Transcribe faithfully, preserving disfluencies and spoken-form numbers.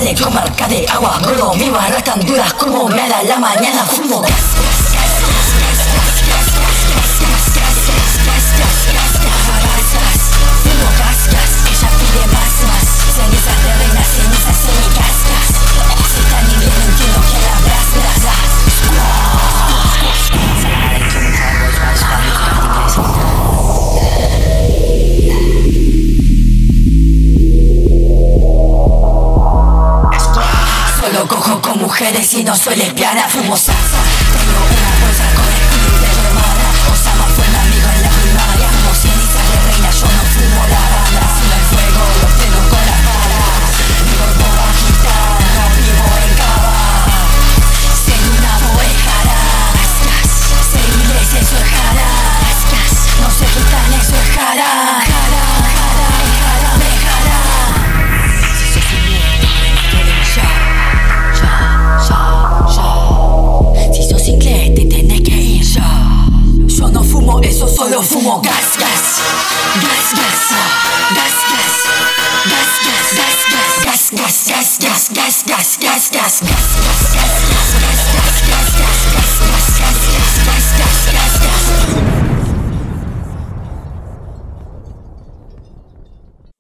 sale con marca de agua. Bro, mi barra tan dura como me da la mañana. Fumo gas, gas, gas, gas, gas, gas, gas, gas, gas, gas, gas, gas, gas, gas, gas, gas. Fumo gas, gas, ella pide más, más. Cenizas de reina, cenizas en mi gas, gas. Si está ni bien entiendo que la bras, bras, bras. Solo cojo con mujeres y no soy lesbiana. Fumo salsa, tengo una bolsa con espíritu de hermana. Osama fue mi amigo en la primaria. Fumo cenizas de reina, yo no fumo la banda. Fumo el fuego, lo tengo con la pala. Mi cuerpo va a quitar, no vivo en cava. Soy una boejara. Soy iglesia, eso es jara. No se quitan, eso es jara. Jara, jara, jara, me jara. Si sos un nieto, tenés que ir ya. Ya, ya, ya. Si sos inglés te tenés que ir ya. Yo no fumo eso, solo fumo gas, gas. Gas, gas, gas, gas. Gas, gas, gas, gas, gas, gas, gas, gas, gas, gas, gas, gas, gas, gas.